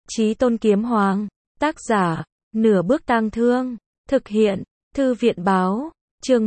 Chí Tôn Kiếm Hoàng, tác giả, Nửa Bước Tang Thương, thực hiện, Thư viện báo, chương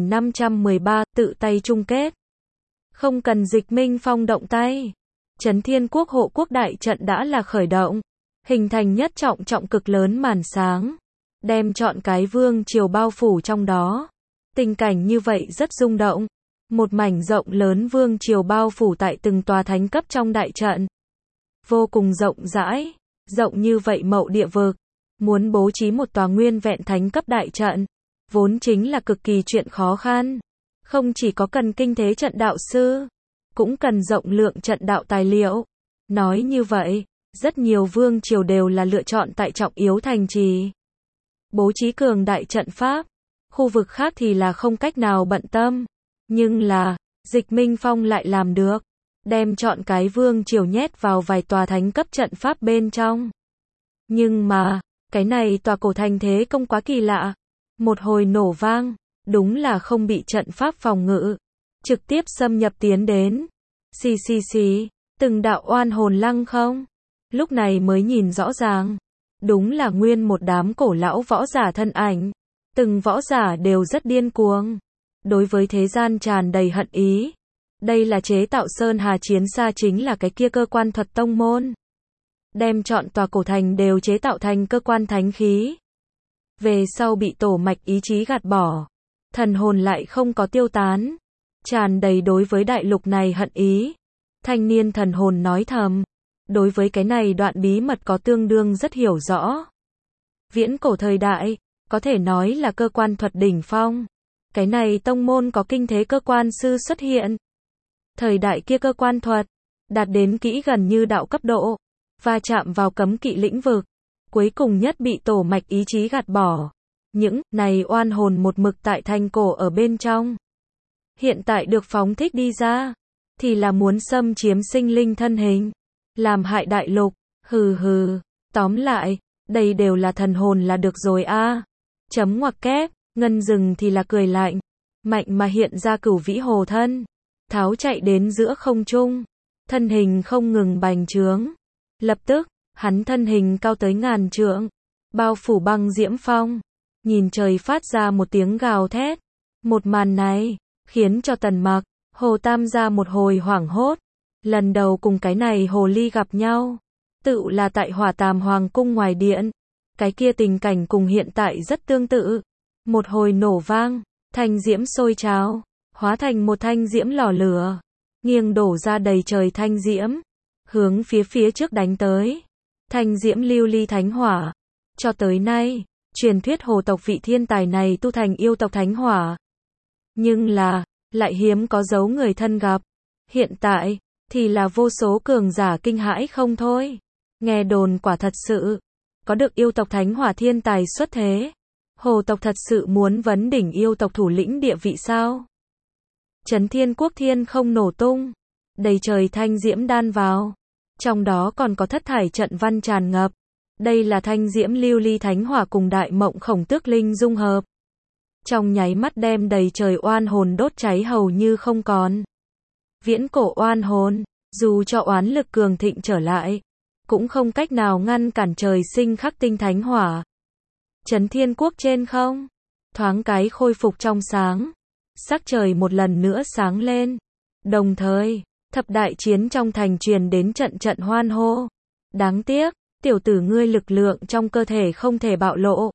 1513, tự tay chung kết. Không cần Dịch Minh Phong động tay. Trấn Thiên Quốc hộ quốc đại trận đã là khởi động, hình thành nhất trọng cực lớn màn sáng, đem trọn cái vương triều bao phủ trong đó. Tình cảnh như vậy rất rung động. Một mảnh rộng lớn vương triều bao phủ tại từng tòa thánh cấp trong đại trận. Vô cùng rộng rãi, rộng như vậy mậu địa vực. Muốn bố trí một tòa nguyên vẹn thánh cấp đại trận, vốn chính là cực kỳ chuyện khó khăn. Không chỉ có cần kinh thế trận đạo sư, cũng cần rộng lượng trận đạo tài liệu. Nói như vậy, rất nhiều vương triều đều là lựa chọn tại trọng yếu thành trì. Bố trí cường đại trận pháp, khu vực khác thì là không cách nào bận tâm. Nhưng là, Dịch Minh Phong lại làm được, đem trọn cái vương triều nhét vào vài tòa thánh cấp trận pháp bên trong. Nhưng mà, cái này tòa cổ thành thế công quá kỳ lạ. Một hồi nổ vang, đúng là không bị trận pháp phòng ngự, trực tiếp xâm nhập tiến đến. Xì, từng đạo oan hồn lăng không. Lúc này mới nhìn rõ ràng, đúng là nguyên một đám cổ lão võ giả thân ảnh. Từng võ giả đều rất điên cuồng, đối với thế gian tràn đầy hận ý. Đây là chế tạo Sơn Hà Chiến Xa, chính là cái kia cơ quan thuật tông môn. Đem trọn tòa cổ thành đều chế tạo thành cơ quan thánh khí. Về sau bị tổ mạch ý chí gạt bỏ, thần hồn lại không có tiêu tán, tràn đầy đối với đại lục này hận ý. Thanh niên thần hồn nói thầm, đối với cái này đoạn bí mật có tương đương rất hiểu rõ. Viễn cổ thời đại, có thể nói là cơ quan thuật đỉnh phong. Cái này tông môn có kinh thế cơ quan sư xuất hiện. Thời đại kia cơ quan thuật, đạt đến kỹ gần như đạo cấp độ, va chạm vào cấm kỵ lĩnh vực, cuối cùng nhất bị tổ mạch ý chí gạt bỏ. Những này oan hồn một mực tại thành cổ ở bên trong. Hiện tại được phóng thích đi ra, thì là muốn xâm chiếm sinh linh thân hình, làm hại đại lục. Hừ, tóm lại, đây đều là thần hồn là được rồi a. Chấm ngoặc kép, Ngân Dừng thì là cười lạnh, mạnh mà hiện ra Cửu Vĩ Hồ thân, tháo chạy đến giữa không trung, thân hình không ngừng bành trướng. Lập tức, hắn thân hình cao tới ngàn trượng, bao phủ băng diễm phong, nhìn trời phát ra một tiếng gào thét. Một màn này, khiến cho Tần Mặc, Hồ Tam gia một hồi hoảng hốt. Lần đầu cùng cái này hồ ly gặp nhau, tự là tại Hỏa Tàm Hoàng cung ngoài điện. Cái kia tình cảnh cùng hiện tại rất tương tự. Một hồi nổ vang, thanh diễm sôi trào, hóa thành một thanh diễm lò lửa, nghiêng đổ ra đầy trời thanh diễm, hướng phía trước đánh tới. Thanh diễm lưu ly thánh hỏa. Cho tới nay, truyền thuyết hồ tộc vị thiên tài này tu thành yêu tộc thánh hỏa. Nhưng là, lại hiếm có dấu người thân gặp. Hiện tại, thì là vô số cường giả kinh hãi không thôi. Nghe đồn quả thật sự, có được yêu tộc thánh hỏa thiên tài xuất thế. Hồ tộc thật sự muốn vấn đỉnh yêu tộc thủ lĩnh địa vị sao? Trấn Thiên Quốc thiên không nổ tung, đầy trời thanh diễm đan vào. Trong đó còn có thất thải trận văn tràn ngập. Đây là thanh diễm lưu ly thánh hỏa cùng đại mộng khổng tước linh dung hợp. Trong nháy mắt đem đầy trời oan hồn đốt cháy hầu như không còn. Viễn cổ oan hồn, dù cho oán lực cường thịnh trở lại, cũng không cách nào ngăn cản trời sinh khắc tinh thánh hỏa. Trấn Thiên Quốc trên không, thoáng cái khôi phục trong sáng. Sắc trời một lần nữa sáng lên. Đồng thời, thập đại chiến trong thành truyền đến trận hoan hô. Đáng tiếc, tiểu tử ngươi lực lượng trong cơ thể không thể bạo lộ.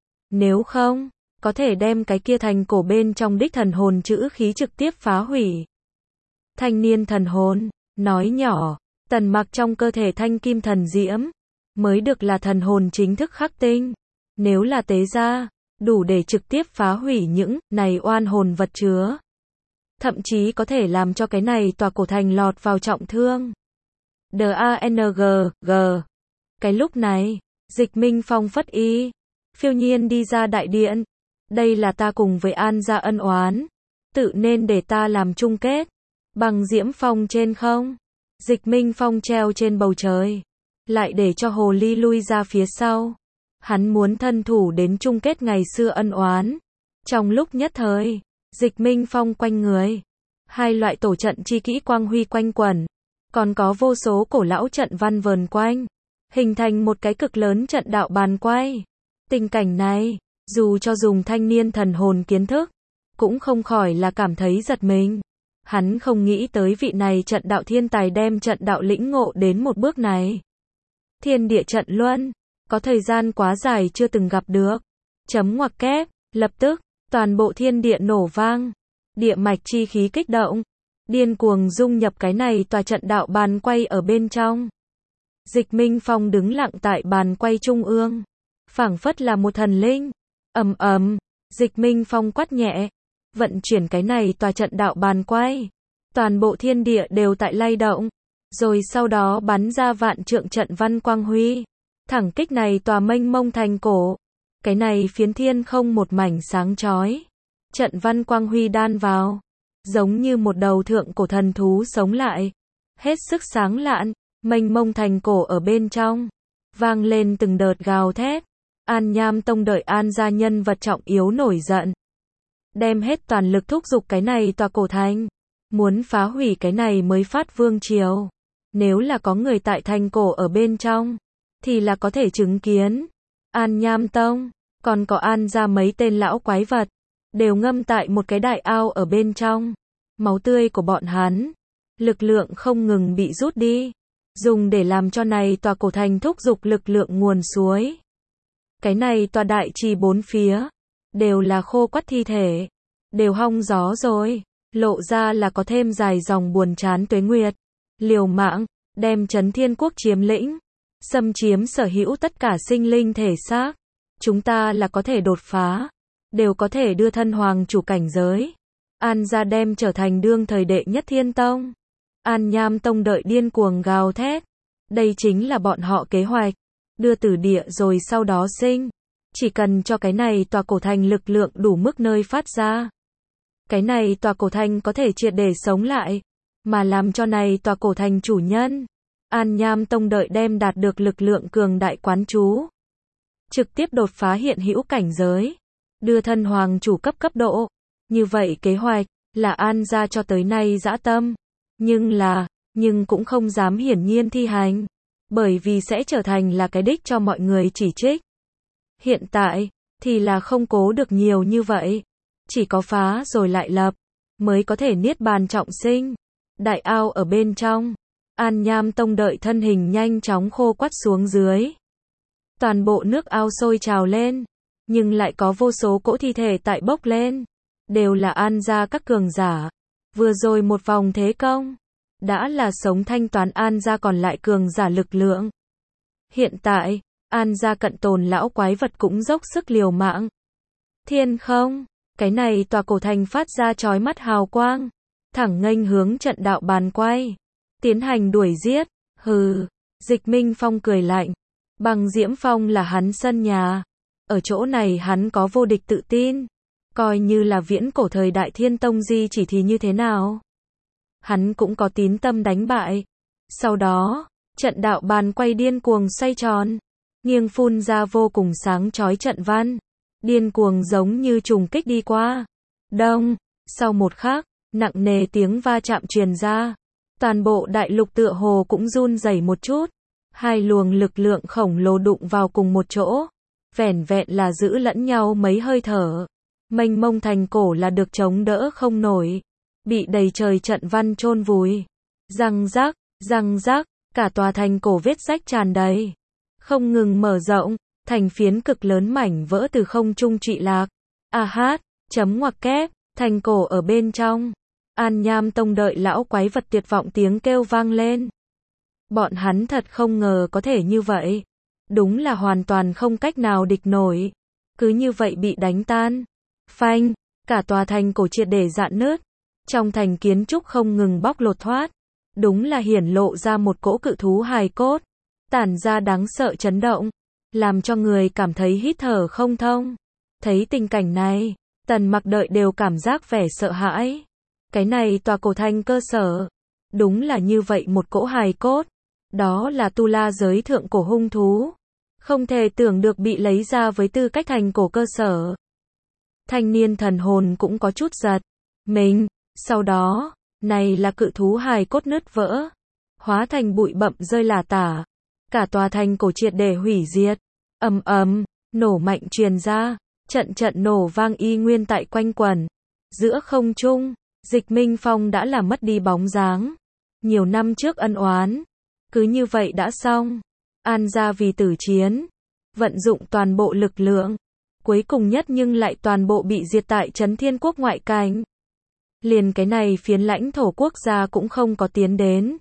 Nếu không, có thể đem cái kia thành cổ bên trong đích thần hồn chữ khí trực tiếp phá hủy. Thanh niên thần hồn, nói nhỏ, Tần Mặc trong cơ thể thanh kim thần diễm, mới được là thần hồn chính thức khắc tinh. Nếu là tế ra, đủ để trực tiếp phá hủy những này oan hồn vật chứa. Thậm chí có thể làm cho cái này tòa cổ thành lọt vào trọng thương. DANGG. Cái lúc này, Dịch Minh Phong phất y, phiêu nhiên đi ra đại điện. Đây là ta cùng với An gia ân oán, tự nên để ta làm chung kết. Bằng diễm phong trên không, Dịch Minh Phong treo trên bầu trời, lại để cho hồ ly lui ra phía sau. Hắn muốn thân thủ đến chung kết ngày xưa ân oán. Trong lúc nhất thời, Dịch Minh Phong quanh người, hai loại tổ trận chi kỹ quang huy quanh quẩn, còn có vô số cổ lão trận văn vờn quanh. hình thành một cái cực lớn trận đạo bàn quay. Tình cảnh này, dù cho dùng thanh niên thần hồn kiến thức, cũng không khỏi là cảm thấy giật mình. Hắn không nghĩ tới vị này trận đạo thiên tài đem trận đạo lĩnh ngộ đến một bước này. Thiên địa trận luân, có thời gian quá dài chưa từng gặp được. Chấm ngoặc kép, lập tức, toàn bộ thiên địa nổ vang. Địa mạch chi khí kích động, điên cuồng dung nhập cái này tòa trận đạo bàn quay ở bên trong. Dịch Minh Phong đứng lặng tại bàn quay trung ương, phảng phất là một thần linh. Ầm ầm, Dịch Minh Phong quát nhẹ, vận chuyển cái này tòa trận đạo bàn quay. Toàn bộ thiên địa đều tại lay động, rồi sau đó bắn ra vạn trượng trận văn quang huy, thẳng kích này tòa mênh mông thành cổ. Cái này phiến thiên không một mảnh sáng chói. Trận văn quang huy đan vào, giống như một đầu thượng cổ thần thú sống lại, hết sức sáng lạn. Mênh mông thành cổ ở bên trong, vang lên từng đợt gào thét. An Nham Tông đợi An gia nhân vật trọng yếu nổi giận, đem hết toàn lực thúc giục cái này tòa cổ thành, muốn phá hủy cái này mới phát vương triều. Nếu là có người tại thành cổ ở bên trong, thì là có thể chứng kiến An Nham Tông, còn có An gia mấy tên lão quái vật, đều ngâm tại một cái đại ao ở bên trong. Máu tươi của bọn hắn, lực lượng không ngừng bị rút đi, dùng để làm cho này tòa cổ thành thúc giục lực lượng nguồn suối. Cái này tòa đại trì bốn phía, đều là khô quắt thi thể, đều hong gió rồi, lộ ra là có thêm dài dòng buồn chán tuế nguyệt. Liều mạng, đem Chấn Thiên Quốc chiếm lĩnh, xâm chiếm sở hữu tất cả sinh linh thể xác. Chúng ta là có thể đột phá, đều có thể đưa thân hoàng chủ cảnh giới. An gia đem trở thành đương thời đệ nhất thiên tông. An Nham Tông đợi điên cuồng gào thét. Đây chính là bọn họ kế hoạch, đưa từ địa rồi sau đó sinh. Chỉ cần cho cái này tòa cổ thành lực lượng đủ mức nơi phát ra, cái này tòa cổ thành có thể triệt để sống lại, mà làm cho này tòa cổ thành chủ nhân. An Nham Tông đợi đem đạt được lực lượng cường đại quán chú, trực tiếp đột phá hiện hữu cảnh giới, đưa thân hoàng chủ cấp độ. Như vậy kế hoạch là An gia cho tới nay dã tâm, nhưng cũng không dám hiển nhiên thi hành, bởi vì sẽ trở thành là cái đích cho mọi người chỉ trích. Hiện tại thì là không cố được nhiều như vậy, chỉ có phá rồi lại lập mới có thể niết bàn trọng sinh. Đại ao ở bên trong, An Nham Tông đợi thân hình nhanh chóng khô quắt xuống dưới. Toàn bộ nước ao sôi trào lên, nhưng lại có vô số cỗ thi thể tại bốc lên, đều là An gia các cường giả. Vừa rồi một vòng thế công, đã là sống thanh toán An gia còn lại cường giả lực lượng. Hiện tại, An gia cận tồn lão quái vật cũng dốc sức liều mạng. Thiên không, cái này tòa cổ thành phát ra chói mắt hào quang, thẳng nghênh hướng trận đạo bàn quay, tiến hành đuổi giết. Hừ, Dịch Minh Phong cười lạnh. Băng Diễm Phong là hắn sân nhà, ở chỗ này hắn có vô địch tự tin, coi như là viễn cổ thời đại Thiên Tông di chỉ thì như thế nào, hắn cũng có tín tâm đánh bại. Sau đó, trận đạo bàn quay điên cuồng xoay tròn, nghiêng phun ra vô cùng sáng chói trận văn, điên cuồng giống như trùng kích đi qua. Đông, sau một khắc, nặng nề tiếng va chạm truyền ra, toàn bộ đại lục tựa hồ cũng run rẩy một chút. Hai luồng lực lượng khổng lồ đụng vào cùng một chỗ, vẻn vẹn là giữ lẫn nhau mấy hơi thở, mênh mông thành cổ là được chống đỡ không nổi, bị đầy trời trận văn chôn vùi. Răng rắc, cả tòa thành cổ vết rách tràn đầy, không ngừng mở rộng, thành phiến cực lớn mảnh vỡ từ không trung trụy lạc. Chấm ngoặc kép, thành cổ ở bên trong, An Nham Tông đợi lão quái vật tuyệt vọng tiếng kêu vang lên. Bọn hắn thật không ngờ có thể như vậy, đúng là hoàn toàn không cách nào địch nổi, cứ như vậy bị đánh tan. Phanh, cả tòa thành cổ triệt để rạn nứt, trong thành kiến trúc không ngừng bóc lột thoát, đúng là hiển lộ ra một cỗ cự thú hài cốt, tản ra đáng sợ chấn động, làm cho người cảm thấy hít thở không thông. Thấy tình cảnh này, Tần Mặc đợi đều cảm giác vẻ sợ hãi. Cái này tòa cổ thành cơ sở, đúng là như vậy một cỗ hài cốt, đó là tu la giới thượng cổ hung thú, không thể tưởng được bị lấy ra với tư cách thành cổ cơ sở. Thanh niên thần hồn cũng có chút giật mình, sau đó, này là cự thú hài cốt nứt vỡ, hóa thành bụi bặm rơi lả tả, Cả tòa thành cổ triệt để hủy diệt. Ầm ầm, nổ mạnh truyền ra, trận trận nổ vang y nguyên tại quanh quẩn. Giữa không trung, Dịch Minh Phong đã làm mất đi bóng dáng. Nhiều năm trước ân oán, cứ như vậy đã xong. An gia vì tử chiến, vận dụng toàn bộ lực lượng, cuối cùng nhất nhưng lại toàn bộ bị diệt tại Trấn Thiên Quốc ngoại cảnh. Liền cái này phiến lãnh thổ quốc gia cũng không có tiến đến.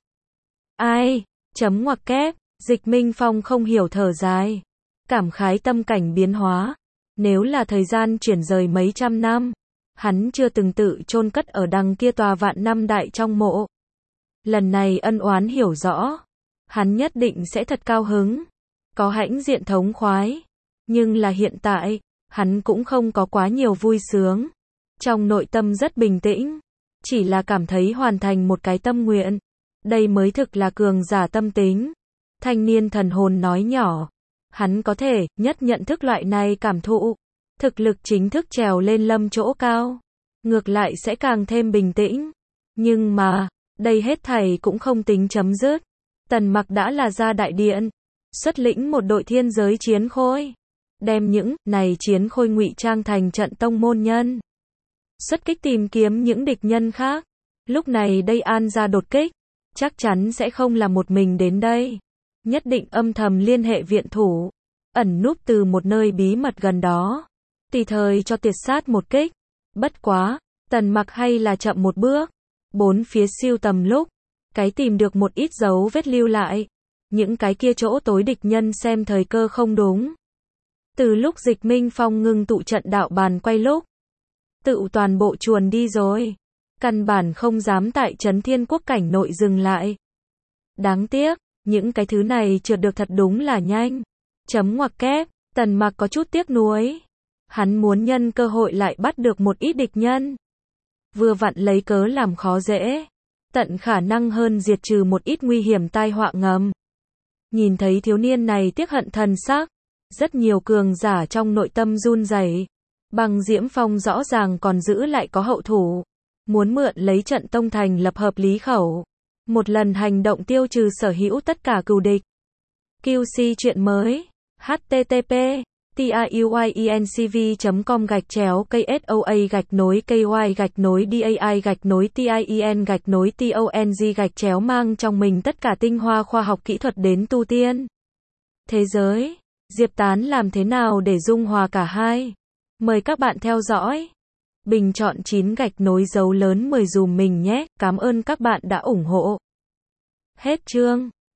Ai, chấm ngoặc kép, Dịch Minh Phong không hiểu thở dài. Cảm khái tâm cảnh biến hóa. Nếu là thời gian chuyển rời mấy trăm năm, hắn chưa từng tự chôn cất ở đằng kia tòa vạn năm đại trong mộ. Lần này ân oán hiểu rõ, hắn nhất định sẽ thật cao hứng, có hãnh diện thống khoái. Nhưng là hiện tại, hắn cũng không có quá nhiều vui sướng. Trong nội tâm rất bình tĩnh, chỉ là cảm thấy hoàn thành một cái tâm nguyện. Đây mới thực là cường giả tâm tính. Thanh niên thần hồn nói nhỏ, hắn có thể nhất nhận thức loại này cảm thụ. Thực lực chính thức trèo lên lâm chỗ cao, ngược lại sẽ càng thêm bình tĩnh. Nhưng mà, đây hết thảy cũng không tính chấm dứt. Tần Mặc đã là ra đại điện, xuất lĩnh một đội thiên giới chiến khôi, đem những này chiến khôi ngụy trang thành trận tông môn nhân, xuất kích tìm kiếm những địch nhân khác. Lúc này đây An gia đột kích, chắc chắn sẽ không là một mình đến đây, nhất định âm thầm liên hệ viện thủ, ẩn núp từ một nơi bí mật gần đó, tùy thời cho tiệt sát một kích. Bất quá, Tần Mặc hay là chậm một bước, bốn phía siêu tầm lúc, cái tìm được một ít dấu vết lưu lại, những cái kia chỗ tối địch nhân xem thời cơ không đúng. Từ lúc Dịch Minh Phong ngưng tụ trận đạo bàn quay lúc, tự toàn bộ chuồn đi rồi, căn bản không dám tại Trấn Thiên Quốc cảnh nội dừng lại. Đáng tiếc, những cái thứ này trượt được thật đúng là nhanh. Chấm ngoặc kép, Tần Mặc có chút tiếc nuối. Hắn muốn nhân cơ hội lại bắt được một ít địch nhân. Vừa vặn lấy cớ làm khó dễ, tận khả năng hơn diệt trừ một ít nguy hiểm tai họa ngầm. Nhìn thấy thiếu niên này tiếc hận thần sắc, rất nhiều cường giả trong nội tâm run rẩy. Băng Diễm Phong rõ ràng còn giữ lại có hậu thủ, muốn mượn lấy trận tông thành lập hợp lý khẩu, một lần hành động tiêu trừ sở hữu tất cả cừu địch. QC chuyện mới. http://tiyuincv.com/ky-dai-dai-tien-tong mang trong mình tất cả tinh hoa khoa học kỹ thuật đến tu tiên. Thế giới, Diệp Tán làm thế nào để dung hòa cả hai? Mời các bạn theo dõi. Bình chọn 9 gạch nối dấu lớn 10 dùm mình nhé. Cảm ơn các bạn đã ủng hộ. Hết chương.